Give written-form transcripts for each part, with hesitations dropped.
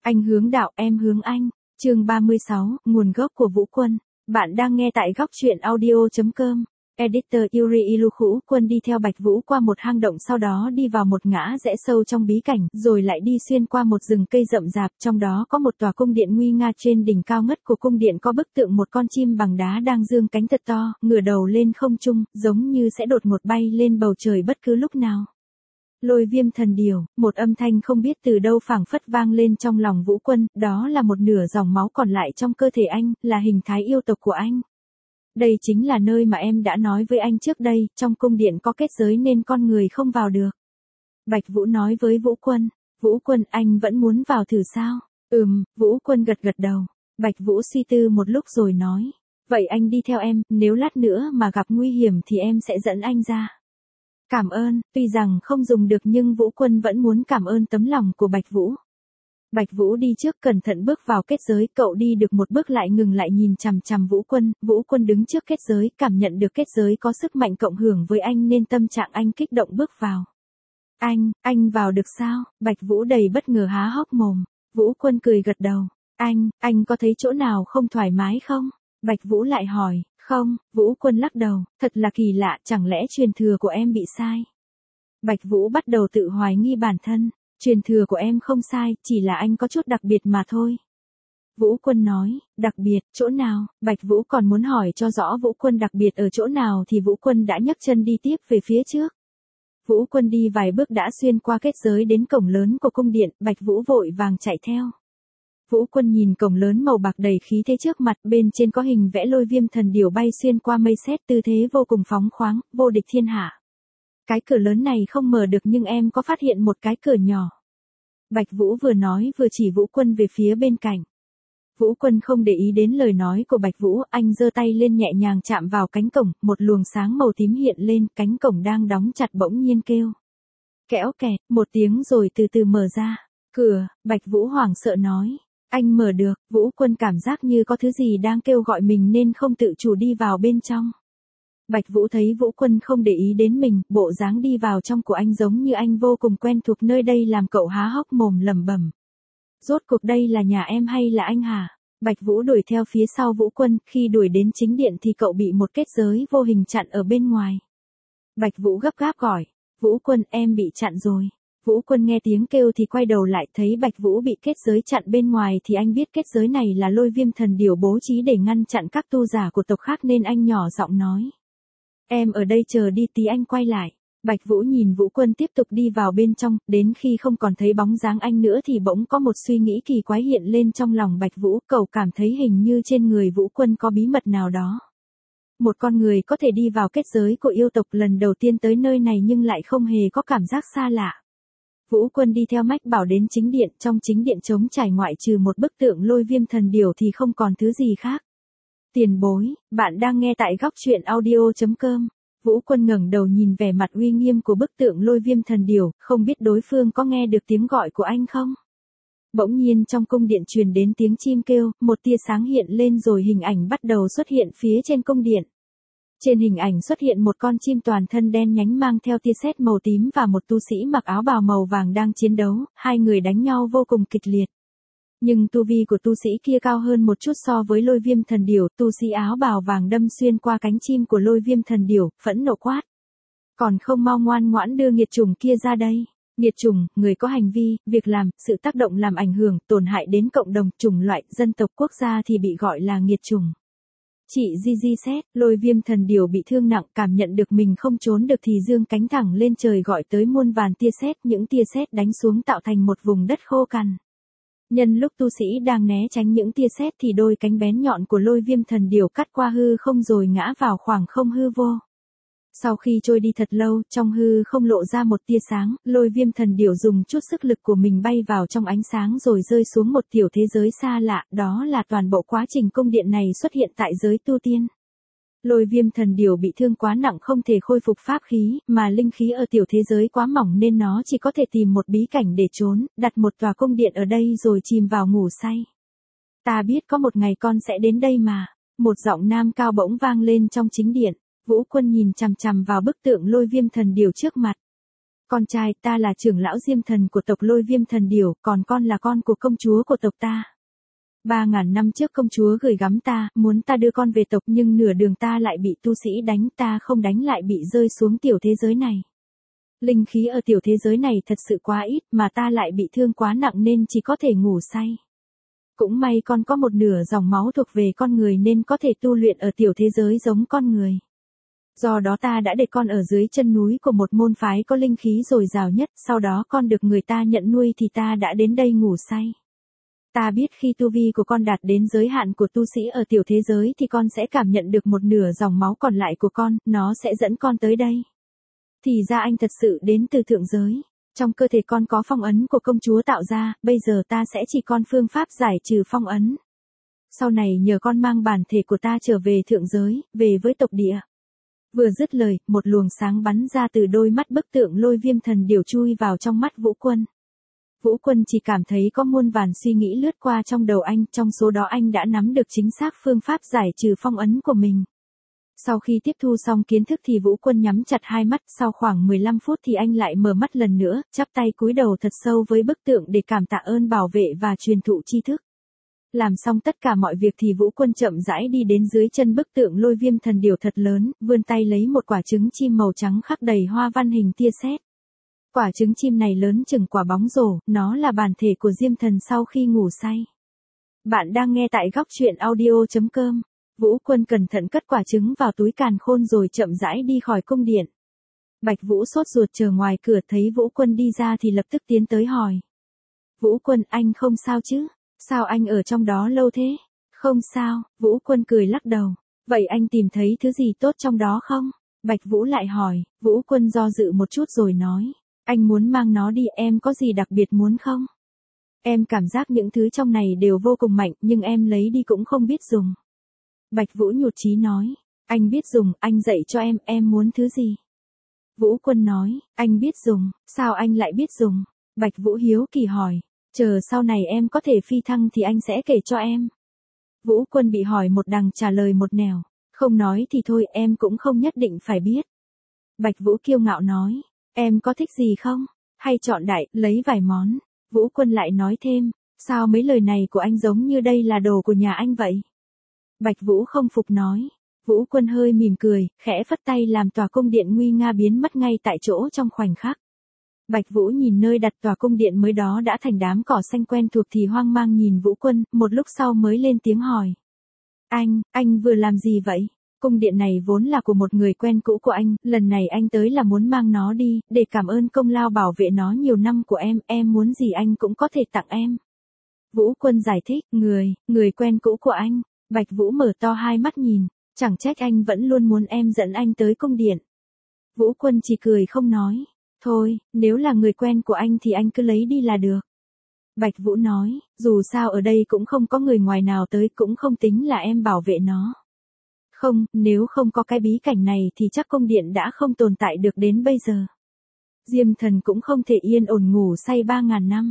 Anh hướng đạo, em hướng anh. Chương 36, nguồn gốc của Vũ Quân. Bạn đang nghe tại góc truyện audio.com. Editor Yuri Ilukhu Quân đi theo Bạch Vũ qua một hang động, sau đó đi vào một ngã rẽ sâu trong bí cảnh, rồi lại đi xuyên qua một rừng cây rậm rạp, trong đó có một tòa cung điện nguy nga. Trên đỉnh cao ngất của cung điện có bức tượng một con chim bằng đá đang dương cánh thật to, ngửa đầu lên không trung, giống như sẽ đột ngột bay lên bầu trời bất cứ lúc nào. Lôi Viêm Thần Điểu, một âm thanh không biết từ đâu phảng phất vang lên trong lòng Vũ Quân, đó là một nửa dòng máu còn lại trong cơ thể anh, là hình thái yêu tộc của anh. Đây chính là nơi mà em đã nói với anh trước đây, trong cung điện có kết giới nên con người không vào được. Bạch Vũ nói với Vũ Quân. Vũ Quân, anh vẫn muốn vào thử sao? Vũ Quân gật gật đầu. Bạch Vũ suy tư một lúc rồi nói. Vậy anh đi theo em, nếu lát nữa mà gặp nguy hiểm thì em sẽ dẫn anh ra. Cảm ơn, tuy rằng không dùng được nhưng Vũ Quân vẫn muốn cảm ơn tấm lòng của Bạch Vũ. Bạch Vũ đi trước cẩn thận bước vào kết giới, cậu đi được một bước lại ngừng lại nhìn chằm chằm Vũ Quân. Vũ Quân đứng trước kết giới, cảm nhận được kết giới có sức mạnh cộng hưởng với anh nên tâm trạng anh kích động bước vào. Anh vào được sao? Bạch Vũ đầy bất ngờ há hốc mồm. Vũ Quân cười gật đầu. Anh có thấy chỗ nào không thoải mái không? Bạch Vũ lại hỏi. Không, Vũ Quân lắc đầu, thật là kỳ lạ, chẳng lẽ truyền thừa của em bị sai? Bạch Vũ bắt đầu tự hoài nghi bản thân, truyền thừa của em không sai, chỉ là anh có chút đặc biệt mà thôi. Vũ Quân nói, đặc biệt, chỗ nào? Bạch Vũ còn muốn hỏi cho rõ Vũ Quân đặc biệt ở chỗ nào thì Vũ Quân đã nhấc chân đi tiếp về phía trước. Vũ Quân đi vài bước đã xuyên qua kết giới đến cổng lớn của cung điện, Bạch Vũ vội vàng chạy theo. Vũ Quân nhìn cổng lớn màu bạc đầy khí thế trước mặt, bên trên có hình vẽ Lôi Viêm Thần Điểu bay xuyên qua mây sét, tư thế vô cùng phóng khoáng, vô địch thiên hạ. Cái cửa lớn này không mở được nhưng em có phát hiện một cái cửa nhỏ. Bạch Vũ vừa nói vừa chỉ Vũ Quân về phía bên cạnh. Vũ Quân không để ý đến lời nói của Bạch Vũ, anh giơ tay lên nhẹ nhàng chạm vào cánh cổng, một luồng sáng màu tím hiện lên, cánh cổng đang đóng chặt bỗng nhiên kêu. Kẽo kẹt, một tiếng rồi từ từ mở ra. Cửa, Bạch Vũ hoảng sợ nói. Anh mở được, Vũ Quân cảm giác như có thứ gì đang kêu gọi mình nên không tự chủ đi vào bên trong. Bạch Vũ thấy Vũ Quân không để ý đến mình, bộ dáng đi vào trong của anh giống như anh vô cùng quen thuộc nơi đây làm cậu há hốc mồm lẩm bẩm. Rốt cuộc đây là nhà em hay là anh hả? Bạch Vũ đuổi theo phía sau Vũ Quân, khi đuổi đến chính điện thì cậu bị một kết giới vô hình chặn ở bên ngoài. Bạch Vũ gấp gáp gọi, Vũ Quân, em bị chặn rồi. Vũ Quân nghe tiếng kêu thì quay đầu lại, thấy Bạch Vũ bị kết giới chặn bên ngoài thì anh biết kết giới này là Lôi Viêm Thần Điểu bố trí để ngăn chặn các tu giả của tộc khác nên anh nhỏ giọng nói. Em ở đây chờ đi tí anh quay lại. Bạch Vũ nhìn Vũ Quân tiếp tục đi vào bên trong, đến khi không còn thấy bóng dáng anh nữa thì bỗng có một suy nghĩ kỳ quái hiện lên trong lòng Bạch Vũ, cậu cảm thấy hình như trên người Vũ Quân có bí mật nào đó. Một con người có thể đi vào kết giới của yêu tộc lần đầu tiên tới nơi này nhưng lại không hề có cảm giác xa lạ. Vũ Quân đi theo mách bảo đến chính điện, trong chính điện trống trải ngoại trừ một bức tượng Lôi Viêm Thần Điểu thì không còn thứ gì khác. Tiền bối, bạn đang nghe tại góc truyện audio.com. Vũ Quân ngẩng đầu nhìn vẻ mặt uy nghiêm của bức tượng Lôi Viêm Thần Điểu, không biết đối phương có nghe được tiếng gọi của anh không? Bỗng nhiên trong cung điện truyền đến tiếng chim kêu, một tia sáng hiện lên rồi hình ảnh bắt đầu xuất hiện phía trên cung điện. Trên hình ảnh xuất hiện một con chim toàn thân đen nhánh mang theo tia sét màu tím và một tu sĩ mặc áo bào màu vàng đang chiến đấu, hai người đánh nhau vô cùng kịch liệt. Nhưng tu vi của tu sĩ kia cao hơn một chút so với Lôi Viêm Thần Điểu, tu sĩ áo bào vàng đâm xuyên qua cánh chim của Lôi Viêm Thần Điểu, phẫn nộ quát. Còn không mau ngoan ngoãn đưa nghiệt chủng kia ra đây. Nghiệt chủng, người có hành vi, việc làm, sự tác động làm ảnh hưởng, tổn hại đến cộng đồng, chủng loại, dân tộc quốc gia thì bị gọi là nghiệt chủng. Chị Gigi xét, Lôi Viêm Thần Điểu bị thương nặng, cảm nhận được mình không trốn được thì dương cánh thẳng lên trời gọi tới muôn vàn tia sét, những tia sét đánh xuống tạo thành một vùng đất khô cằn. Nhân lúc tu sĩ đang né tránh những tia sét thì đôi cánh bén nhọn của Lôi Viêm Thần Điểu cắt qua hư không rồi ngã vào khoảng không hư vô. Sau khi trôi đi thật lâu, trong hư không lộ ra một tia sáng, Lôi Viêm Thần Điểu dùng chút sức lực của mình bay vào trong ánh sáng rồi rơi xuống một tiểu thế giới xa lạ, đó là toàn bộ quá trình cung điện này xuất hiện tại giới tu tiên. Lôi Viêm Thần Điểu bị thương quá nặng không thể khôi phục pháp khí, mà linh khí ở tiểu thế giới quá mỏng nên nó chỉ có thể tìm một bí cảnh để trốn, đặt một tòa cung điện ở đây rồi chìm vào ngủ say. Ta biết có một ngày con sẽ đến đây mà. Một giọng nam cao bỗng vang lên trong chính điện. Vũ Quân nhìn chằm chằm vào bức tượng Lôi Viêm Thần Điểu trước mặt. Con trai, ta là trưởng lão Diêm Thần của tộc Lôi Viêm Thần Điểu, còn con là con của công chúa của tộc ta. 3.000 năm trước công chúa gửi gắm ta, muốn ta đưa con về tộc nhưng nửa đường ta lại bị tu sĩ đánh, ta không đánh lại bị rơi xuống tiểu thế giới này. Linh khí ở tiểu thế giới này thật sự quá ít mà ta lại bị thương quá nặng nên chỉ có thể ngủ say. Cũng may con có một nửa dòng máu thuộc về con người nên có thể tu luyện ở tiểu thế giới giống con người. Do đó ta đã để con ở dưới chân núi của một môn phái có linh khí dồi dào nhất, sau đó con được người ta nhận nuôi thì ta đã đến đây ngủ say. Ta biết khi tu vi của con đạt đến giới hạn của tu sĩ ở tiểu thế giới thì con sẽ cảm nhận được một nửa dòng máu còn lại của con, nó sẽ dẫn con tới đây. Thì ra anh thật sự đến từ thượng giới. Trong cơ thể con có phong ấn của công chúa tạo ra, bây giờ ta sẽ chỉ con phương pháp giải trừ phong ấn. Sau này nhờ con mang bản thể của ta trở về thượng giới, về với tộc địa. Vừa dứt lời, một luồng sáng bắn ra từ đôi mắt bức tượng Lôi Viêm Thần Điểu chui vào trong mắt Vũ Quân. Vũ Quân chỉ cảm thấy có muôn vàn suy nghĩ lướt qua trong đầu anh, trong số đó anh đã nắm được chính xác phương pháp giải trừ phong ấn của mình. Sau khi tiếp thu xong kiến thức thì Vũ Quân nhắm chặt hai mắt, sau khoảng 15 phút thì anh lại mở mắt lần nữa, chắp tay cúi đầu thật sâu với bức tượng để cảm tạ ơn bảo vệ và truyền thụ tri thức. Làm xong tất cả mọi việc thì Vũ Quân chậm rãi đi đến dưới chân bức tượng Lôi Viêm Thần Điểu thật lớn, vươn tay lấy một quả trứng chim màu trắng khắc đầy hoa văn hình tia sét. Quả trứng chim này lớn chừng quả bóng rổ, nó là bản thể của Diêm Thần sau khi ngủ say. Bạn đang nghe tại góc truyện audio.com. Vũ Quân cẩn thận cất quả trứng vào túi càn khôn rồi chậm rãi đi khỏi cung điện. Bạch Vũ sốt ruột chờ ngoài cửa, thấy Vũ Quân đi ra thì lập tức tiến tới hỏi. Vũ Quân, anh không sao chứ? Sao anh ở trong đó lâu thế? Không sao, Vũ Quân cười lắc đầu. Vậy anh tìm thấy thứ gì tốt trong đó không? Bạch Vũ lại hỏi. Vũ Quân do dự một chút rồi nói. Anh muốn mang nó đi, em có gì đặc biệt muốn không? Em cảm giác những thứ trong này đều vô cùng mạnh nhưng em lấy đi cũng không biết dùng. Bạch Vũ nhụt chí nói. Anh biết dùng, anh dạy cho em muốn thứ gì? Vũ Quân nói. Anh biết dùng, sao anh lại biết dùng? Bạch Vũ hiếu kỳ hỏi. Chờ sau này em có thể phi thăng thì anh sẽ kể cho em. Vũ Quân bị hỏi một đằng trả lời một nẻo. Không nói thì thôi, em cũng không nhất định phải biết. Bạch Vũ kiêu ngạo nói. Em có thích gì không? Hay chọn đại, lấy vài món. Vũ Quân lại nói thêm. Sao mấy lời này của anh giống như đây là đồ của nhà anh vậy? Bạch Vũ không phục nói. Vũ Quân hơi mỉm cười, khẽ phất tay làm tòa cung điện nguy nga biến mất ngay tại chỗ trong khoảnh khắc. Bạch Vũ nhìn nơi đặt tòa cung điện mới đó đã thành đám cỏ xanh quen thuộc thì hoang mang nhìn Vũ Quân, một lúc sau mới lên tiếng hỏi. Anh vừa làm gì vậy? Cung điện này vốn là của một người quen cũ của anh, lần này anh tới là muốn mang nó đi, để cảm ơn công lao bảo vệ nó nhiều năm của em muốn gì anh cũng có thể tặng em. Vũ Quân giải thích, người quen cũ của anh. Bạch Vũ mở to hai mắt nhìn, chẳng trách anh vẫn luôn muốn em dẫn anh tới cung điện. Vũ Quân chỉ cười không nói. Thôi, nếu là người quen của anh thì anh cứ lấy đi là được. Bạch Vũ nói, dù sao ở đây cũng không có người ngoài nào tới, cũng không tính là em bảo vệ nó. Không, nếu không có cái bí cảnh này thì chắc cung điện đã không tồn tại được đến bây giờ. Diêm Thần cũng không thể yên ổn ngủ say 3.000 năm.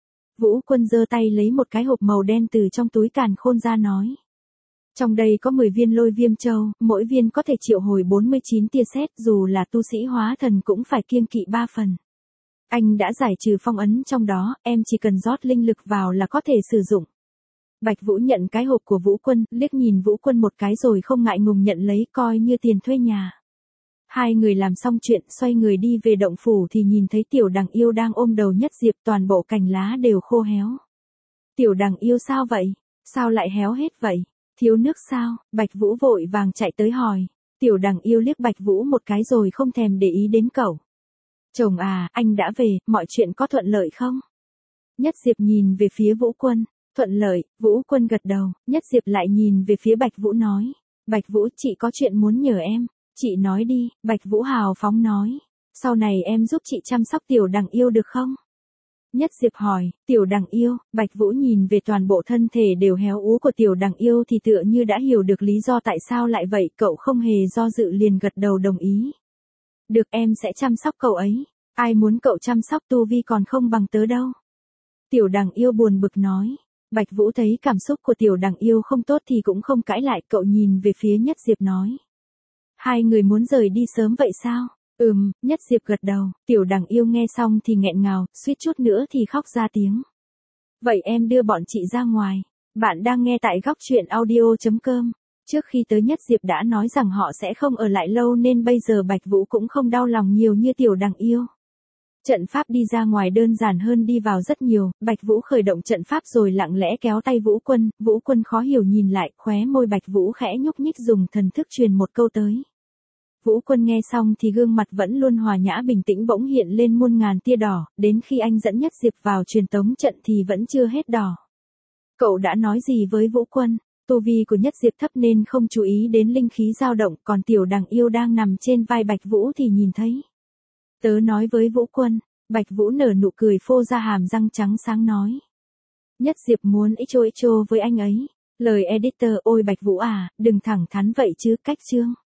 Vũ Quân giơ tay lấy một cái hộp màu đen từ trong túi càn khôn ra nói. Trong đây có 10 viên Lôi Viêm Châu, mỗi viên có thể triệu hồi 49 tia sét, dù là tu sĩ hóa thần cũng phải kiêng kỵ 3 phần. Anh đã giải trừ phong ấn trong đó, em chỉ cần rót linh lực vào là có thể sử dụng. Bạch Vũ nhận cái hộp của Vũ Quân, liếc nhìn Vũ Quân một cái rồi không ngại ngùng nhận lấy coi như tiền thuê nhà. Hai người làm xong chuyện, xoay người đi về động phủ thì nhìn thấy Tiểu Đằng Yêu đang ôm đầu Nhất Diệp, toàn bộ cành lá đều khô héo. Tiểu Đằng Yêu sao vậy? Sao lại héo hết vậy? Thiếu nước sao? Bạch Vũ vội vàng chạy tới hỏi. Tiểu Đằng Yêu liếc Bạch Vũ một cái rồi không thèm để ý đến cậu. Chồng à, anh đã về, mọi chuyện có thuận lợi không? Nhất Diệp nhìn về phía Vũ Quân. Thuận lợi, Vũ Quân gật đầu, Nhất Diệp lại nhìn về phía Bạch Vũ nói. Bạch Vũ, chị có chuyện muốn nhờ em. Chị nói đi, Bạch Vũ hào phóng nói. Sau này em giúp chị chăm sóc Tiểu Đằng Yêu được không? Nhất Diệp hỏi, Tiểu Đằng Yêu, Bạch Vũ nhìn về toàn bộ thân thể đều héo úa của Tiểu Đằng Yêu thì tựa như đã hiểu được lý do tại sao lại vậy, cậu không hề do dự liền gật đầu đồng ý. Được, em sẽ chăm sóc cậu ấy, ai muốn cậu chăm sóc tu vi còn không bằng tớ đâu. Tiểu Đằng Yêu buồn bực nói. Bạch Vũ thấy cảm xúc của Tiểu Đằng Yêu không tốt thì cũng không cãi lại, cậu nhìn về phía Nhất Diệp nói. Hai người muốn rời đi sớm vậy sao? Nhất Diệp gật đầu, Tiểu Đằng Yêu nghe xong thì nghẹn ngào, suýt chút nữa thì khóc ra tiếng. Vậy em đưa bọn chị ra ngoài. Bạn đang nghe tại góc truyện audio.com. Trước khi tới Nhất Diệp đã nói rằng họ sẽ không ở lại lâu nên bây giờ Bạch Vũ cũng không đau lòng nhiều như Tiểu Đằng Yêu. Trận pháp đi ra ngoài đơn giản hơn đi vào rất nhiều, Bạch Vũ khởi động trận pháp rồi lặng lẽ kéo tay Vũ Quân khó hiểu nhìn lại, khóe môi Bạch Vũ khẽ nhúc nhích dùng thần thức truyền một câu tới. Vũ Quân nghe xong thì gương mặt vẫn luôn hòa nhã bình tĩnh bỗng hiện lên muôn ngàn tia đỏ, đến khi anh dẫn Nhất Diệp vào truyền tống trận thì vẫn chưa hết đỏ. Cậu đã nói gì với Vũ Quân? Tu vi của Nhất Diệp thấp nên không chú ý đến linh khí dao động, còn Tiểu Đằng Yêu đang nằm trên vai Bạch Vũ thì nhìn thấy. Tớ nói với Vũ Quân. Bạch Vũ nở nụ cười phô ra hàm răng trắng sáng nói. Nhất Diệp muốn ích chô với anh ấy. Lời editor: ôi Bạch Vũ à, đừng thẳng thắn vậy chứ, cách chương.